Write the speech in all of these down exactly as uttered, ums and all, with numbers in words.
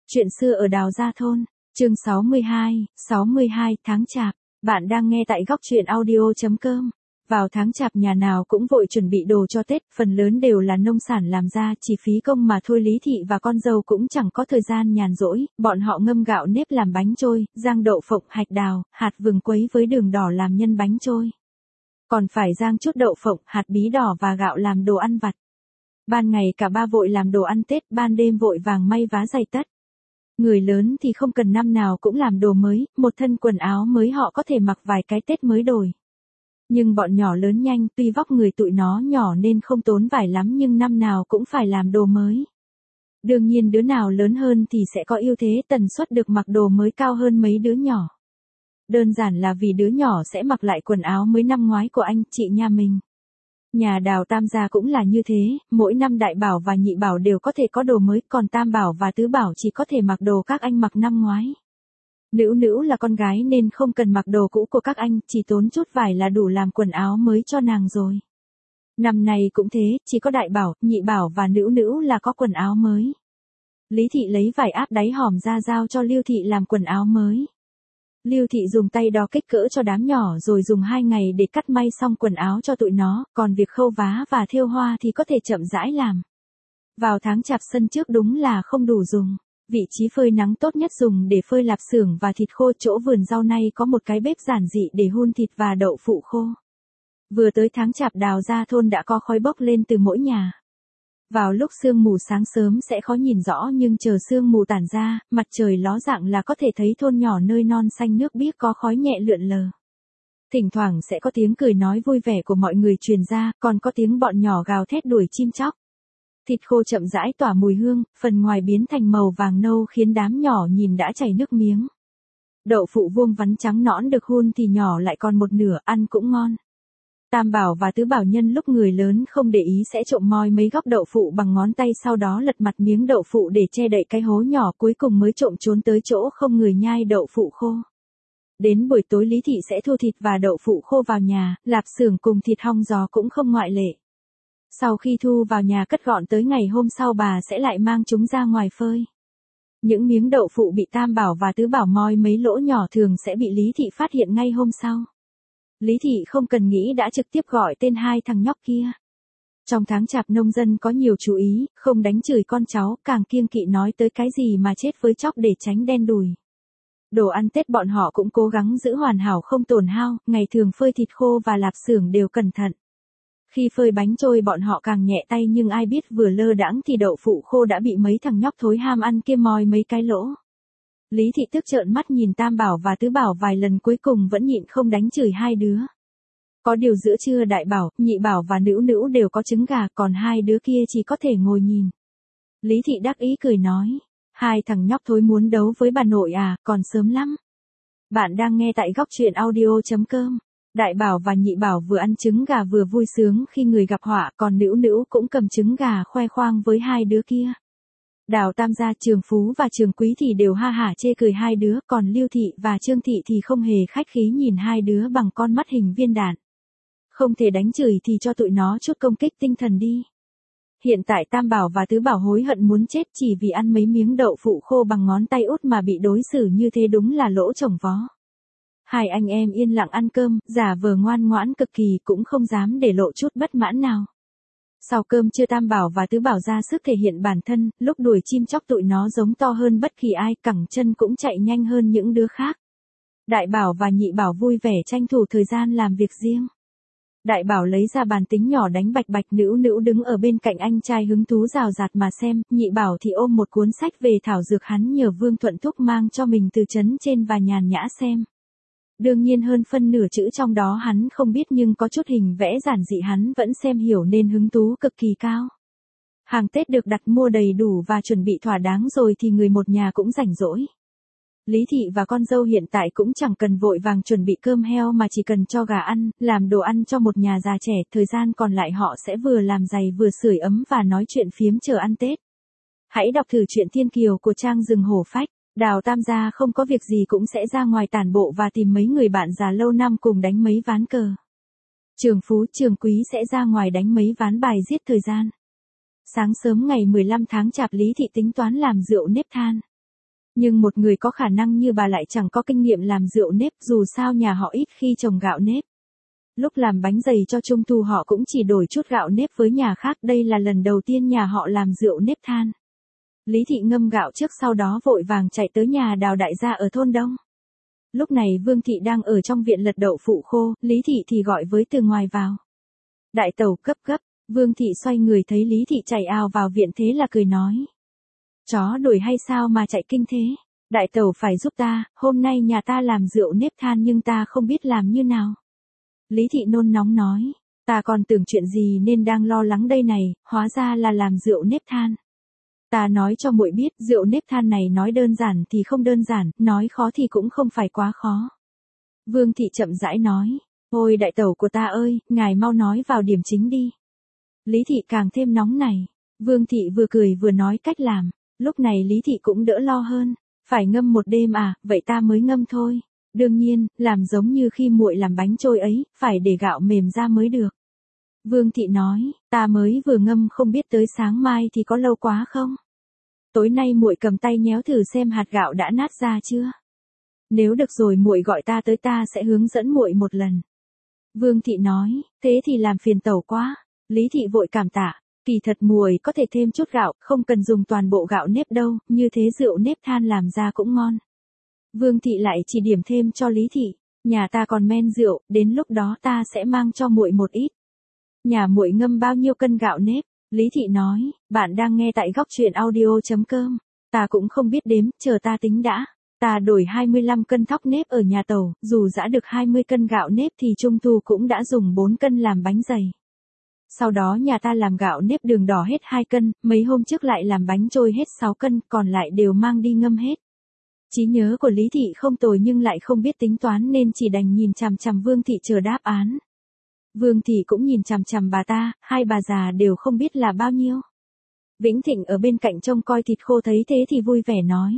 Chuyện xưa ở Đào Gia Thôn, chương sáu mươi hai, sáu mươi hai tháng Chạp. Bạn đang nghe tại góc truyện audio chấm com. Vào tháng Chạp nhà nào cũng vội chuẩn bị đồ cho Tết, phần lớn đều là nông sản làm ra, chỉ phí công mà thôi. Lý Thị và con dâu cũng chẳng có thời gian nhàn rỗi, bọn họ ngâm gạo nếp làm bánh trôi, rang đậu phộng, hạch đào, hạt vừng quấy với đường đỏ làm nhân bánh trôi. Còn phải rang chút đậu phộng, hạt bí đỏ và gạo làm đồ ăn vặt. Ban ngày cả ba vội làm đồ ăn Tết, ban đêm vội vàng may vá giày tất. Người lớn thì không cần năm nào cũng làm đồ mới, một thân quần áo mới họ có thể mặc vài cái Tết mới đổi. Nhưng bọn nhỏ lớn nhanh, tuy vóc người tụi nó nhỏ nên không tốn vải lắm nhưng năm nào cũng phải làm đồ mới. Đương nhiên đứa nào lớn hơn thì sẽ có ưu thế, tần suất được mặc đồ mới cao hơn mấy đứa nhỏ. Đơn giản là vì đứa nhỏ sẽ mặc lại quần áo mới năm ngoái của anh chị nhà mình. Nhà Đào Tam gia cũng là như thế, mỗi năm Đại Bảo và Nhị Bảo đều có thể có đồ mới, còn Tam Bảo và Tứ Bảo chỉ có thể mặc đồ các anh mặc năm ngoái. Nữu Nữu là con gái nên không cần mặc đồ cũ của các anh, chỉ tốn chút vải là đủ làm quần áo mới cho nàng rồi. Năm nay cũng thế, chỉ có Đại Bảo, Nhị Bảo và Nữu Nữu là có quần áo mới. Lý Thị lấy vải áp đáy hòm ra giao cho Lưu Thị làm quần áo mới. Lưu Thị dùng tay đo kích cỡ cho đám nhỏ rồi dùng hai ngày để cắt may xong quần áo cho tụi nó, còn việc khâu vá và thêu hoa thì có thể chậm rãi làm. Vào tháng Chạp sân trước đúng là không đủ dùng. Vị trí phơi nắng tốt nhất dùng để phơi lạp xưởng và thịt khô. Chỗ vườn rau nay có một cái bếp giản dị để hun thịt và đậu phụ khô. Vừa tới tháng Chạp Đào Gia Thôn đã có khói bốc lên từ mỗi nhà. Vào lúc sương mù sáng sớm sẽ khó nhìn rõ nhưng chờ sương mù tản ra, mặt trời ló dạng là có thể thấy thôn nhỏ nơi non xanh nước biếc có khói nhẹ lượn lờ. Thỉnh thoảng sẽ có tiếng cười nói vui vẻ của mọi người truyền ra, còn có tiếng bọn nhỏ gào thét đuổi chim chóc. Thịt khô chậm rãi tỏa mùi hương, phần ngoài biến thành màu vàng nâu khiến đám nhỏ nhìn đã chảy nước miếng. Đậu phụ vuông vắn trắng nõn được hun thì nhỏ lại còn một nửa, ăn cũng ngon. Tam Bảo và Tứ Bảo nhân lúc người lớn không để ý sẽ trộm moi mấy góc đậu phụ bằng ngón tay, sau đó lật mặt miếng đậu phụ để che đậy cái hố nhỏ, cuối cùng mới trộm trốn tới chỗ không người nhai đậu phụ khô. Đến buổi tối Lý Thị sẽ thu thịt và đậu phụ khô vào nhà, lạp xưởng cùng thịt hong giò cũng không ngoại lệ. Sau khi thu vào nhà cất gọn tới ngày hôm sau bà sẽ lại mang chúng ra ngoài phơi. Những miếng đậu phụ bị Tam Bảo và Tứ Bảo moi mấy lỗ nhỏ thường sẽ bị Lý Thị phát hiện ngay hôm sau. Lý Thị không cần nghĩ đã trực tiếp gọi tên hai thằng nhóc kia. Trong tháng Chạp nông dân có nhiều chú ý, không đánh chửi con cháu, càng kiêng kỵ nói tới cái gì mà chết với chóc để tránh đen đủi. Đồ ăn Tết bọn họ cũng cố gắng giữ hoàn hảo không tổn hao, ngày thường phơi thịt khô và lạp xưởng đều cẩn thận. Khi phơi bánh trôi bọn họ càng nhẹ tay nhưng ai biết vừa lơ đãng thì đậu phụ khô đã bị mấy thằng nhóc thối ham ăn kia moi mấy cái lỗ. Lý Thị tức trợn mắt nhìn Tam Bảo và Tứ Bảo vài lần cuối cùng vẫn nhịn không đánh chửi hai đứa. Có điều giữa trưa Đại Bảo, Nhị Bảo và Nữu Nữu đều có trứng gà, còn hai đứa kia chỉ có thể ngồi nhìn. Lý Thị đắc ý cười nói, hai thằng nhóc thối muốn đấu với bà nội à, còn sớm lắm. Bạn đang nghe tại góc truyện audio chấm com. Đại Bảo và Nhị Bảo vừa ăn trứng gà vừa vui sướng khi người gặp họa, còn Nữu Nữu cũng cầm trứng gà khoe khoang với hai đứa kia. Đào Tam gia, Trường Phú và Trường Quý thì đều ha hả chê cười hai đứa, còn Lưu Thị và Trương Thị thì không hề khách khí nhìn hai đứa bằng con mắt hình viên đạn. Không thể đánh chửi thì cho tụi nó chút công kích tinh thần đi. Hiện tại Tam Bảo và Tứ Bảo hối hận muốn chết chỉ vì ăn mấy miếng đậu phụ khô bằng ngón tay út mà bị đối xử như thế đúng là lỗ chồng vó. Hai anh em yên lặng ăn cơm, giả vờ ngoan ngoãn cực kỳ cũng không dám để lộ chút bất mãn nào. Sau cơm trưa Tam Bảo và Tứ Bảo ra sức thể hiện bản thân, lúc đuổi chim chóc tụi nó giống to hơn bất kỳ ai, cẳng chân cũng chạy nhanh hơn những đứa khác. Đại Bảo và Nhị Bảo vui vẻ tranh thủ thời gian làm việc riêng. Đại Bảo lấy ra bàn tính nhỏ đánh bạch bạch, Nữu Nữu đứng ở bên cạnh anh trai hứng thú rào rạt mà xem, Nhị Bảo thì ôm một cuốn sách về thảo dược hắn nhờ Vương Thuận Thúc mang cho mình từ trấn trên và nhàn nhã xem. Đương nhiên hơn phân nửa chữ trong đó hắn không biết nhưng có chút hình vẽ giản dị hắn vẫn xem hiểu nên hứng thú cực kỳ cao. Hàng Tết được đặt mua đầy đủ và chuẩn bị thỏa đáng rồi thì người một nhà cũng rảnh rỗi. Lý Thị và con dâu hiện tại cũng chẳng cần vội vàng chuẩn bị cơm heo mà chỉ cần cho gà ăn, làm đồ ăn cho một nhà già trẻ, thời gian còn lại họ sẽ vừa làm giày vừa sưởi ấm và nói chuyện phiếm chờ ăn Tết. Hãy đọc thử truyện Thiên Kiều của trang Rừng Hổ Phách. Đào Tam gia không có việc gì cũng sẽ ra ngoài tản bộ và tìm mấy người bạn già lâu năm cùng đánh mấy ván cờ. Trường Phú, Trường Quý sẽ ra ngoài đánh mấy ván bài giết thời gian. Sáng sớm ngày mười lăm tháng Chạp Lý Thị tính toán làm rượu nếp than. Nhưng một người có khả năng như bà lại chẳng có kinh nghiệm làm rượu nếp, dù sao nhà họ ít khi trồng gạo nếp. Lúc làm bánh dày cho trung thu họ cũng chỉ đổi chút gạo nếp với nhà khác, đây là lần đầu tiên nhà họ làm rượu nếp than. Lý Thị ngâm gạo trước sau đó vội vàng chạy tới nhà Đào đại gia ở thôn Đông. Lúc này Vương Thị đang ở trong viện lật đậu phụ khô, Lý Thị thì gọi với từ ngoài vào. Đại tẩu cấp gấp, Vương Thị xoay người thấy Lý Thị chạy ào vào viện thế là cười nói. Chó đuổi hay sao mà chạy kinh thế? Đại tẩu phải giúp ta, hôm nay nhà ta làm rượu nếp than nhưng ta không biết làm như nào. Lý Thị nôn nóng nói, ta còn tưởng chuyện gì nên đang lo lắng đây này, hóa ra là làm rượu nếp than. Ta nói cho muội biết, rượu nếp than này nói đơn giản thì không đơn giản, nói khó thì cũng không phải quá khó. Vương Thị chậm rãi nói, ôi đại tẩu của ta ơi, ngài mau nói vào điểm chính đi. Lý Thị càng thêm nóng này, Vương Thị vừa cười vừa nói cách làm, lúc này Lý Thị cũng đỡ lo hơn, phải ngâm một đêm à, vậy ta mới ngâm thôi. Đương nhiên, làm giống như khi muội làm bánh trôi ấy, phải để gạo mềm ra mới được. Vương Thị nói, ta mới vừa ngâm không biết tới sáng mai thì có lâu quá không? Tối nay muội cầm tay nhéo thử xem hạt gạo đã nát ra chưa? Nếu được rồi muội gọi ta tới ta sẽ hướng dẫn muội một lần. Vương Thị nói, thế thì làm phiền tẩu quá. Lý Thị vội cảm tạ, kỳ thật muội có thể thêm chút gạo, không cần dùng toàn bộ gạo nếp đâu, như thế rượu nếp than làm ra cũng ngon. Vương Thị lại chỉ điểm thêm cho Lý Thị, nhà ta còn men rượu, đến lúc đó ta sẽ mang cho muội một ít. Nhà muội ngâm bao nhiêu cân gạo nếp? Lý Thị nói, bạn đang nghe tại góc truyện audio chấm com, ta cũng không biết đếm, chờ ta tính đã. Ta đổi hai mươi lăm cân thóc nếp ở nhà tẩu, dù giã được hai mươi cân gạo nếp thì trung thu cũng đã dùng bốn cân làm bánh dày. Sau đó nhà ta làm gạo nếp đường đỏ hết hai cân, mấy hôm trước lại làm bánh trôi hết sáu cân, còn lại đều mang đi ngâm hết. Trí nhớ của Lý Thị không tồi nhưng lại không biết tính toán nên chỉ đành nhìn chằm chằm Vương Thị chờ đáp án. Vương Thị cũng nhìn chằm chằm bà ta, hai bà già đều không biết là bao nhiêu. Vĩnh Thịnh ở bên cạnh trông coi thịt khô thấy thế thì vui vẻ nói.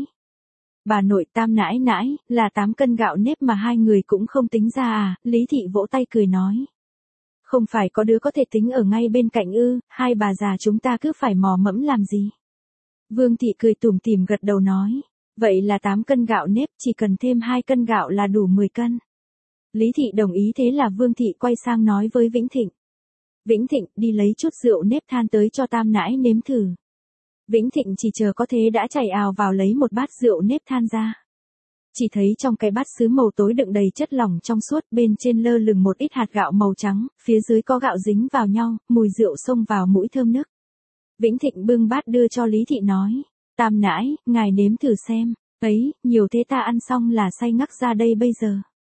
Bà nội Tam nãi nãi, là tám cân gạo nếp mà hai người cũng không tính ra à, Lý Thị vỗ tay cười nói. Không phải có đứa có thể tính ở ngay bên cạnh ư, hai bà già chúng ta cứ phải mò mẫm làm gì. Vương Thị cười tủm tỉm gật đầu nói. Vậy là tám cân gạo nếp, chỉ cần thêm hai cân gạo là đủ mười cân. Lý Thị đồng ý thế là Vương Thị quay sang nói với Vĩnh Thịnh. Vĩnh Thịnh, đi lấy chút rượu nếp than tới cho Tam nãi nếm thử. Vĩnh Thịnh chỉ chờ có thế đã chạy ào vào lấy một bát rượu nếp than ra. Chỉ thấy trong cái bát sứ màu tối đựng đầy chất lỏng trong suốt, bên trên lơ lửng một ít hạt gạo màu trắng, phía dưới có gạo dính vào nhau, mùi rượu xông vào mũi thơm nức. Vĩnh Thịnh bưng bát đưa cho Lý Thị nói. Tam nãi, ngài nếm thử xem, ấy, nhiều thế ta ăn xong là say ngắc ra đây bây giờ.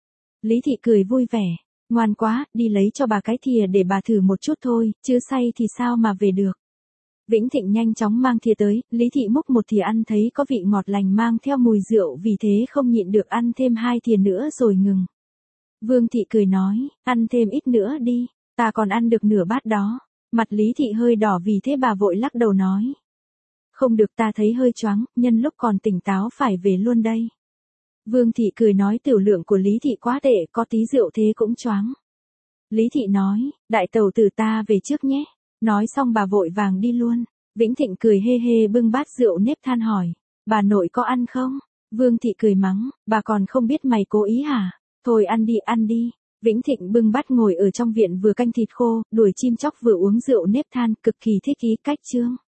Lý Thị cười vui vẻ, ngoan quá, đi lấy cho bà cái thìa để bà thử một chút thôi, chứ say thì sao mà về được. Vĩnh Thịnh nhanh chóng mang thìa tới, Lý Thị múc một thìa ăn thấy có vị ngọt lành mang theo mùi rượu vì thế không nhịn được ăn thêm hai thìa nữa rồi ngừng. Vương Thị cười nói, ăn thêm ít nữa đi, ta còn ăn được nửa bát đó. Mặt Lý Thị hơi đỏ vì thế bà vội lắc đầu nói. Không được, ta thấy hơi choáng, nhân lúc còn tỉnh táo phải về luôn đây. Vương Thị cười nói tiểu lượng của Lý Thị quá tệ, có tí rượu thế cũng choáng. Lý Thị nói, đại tẩu tử ta về trước nhé. Nói xong bà vội vàng đi luôn. Vĩnh Thịnh cười hê hê bưng bát rượu nếp than hỏi, bà nội có ăn không? Vương Thị cười mắng, bà còn không biết mày cố ý hả? Thôi ăn đi ăn đi. Vĩnh Thịnh bưng bát ngồi ở trong viện vừa canh thịt khô, đuổi chim chóc vừa uống rượu nếp than, cực kỳ thích ý cách chương.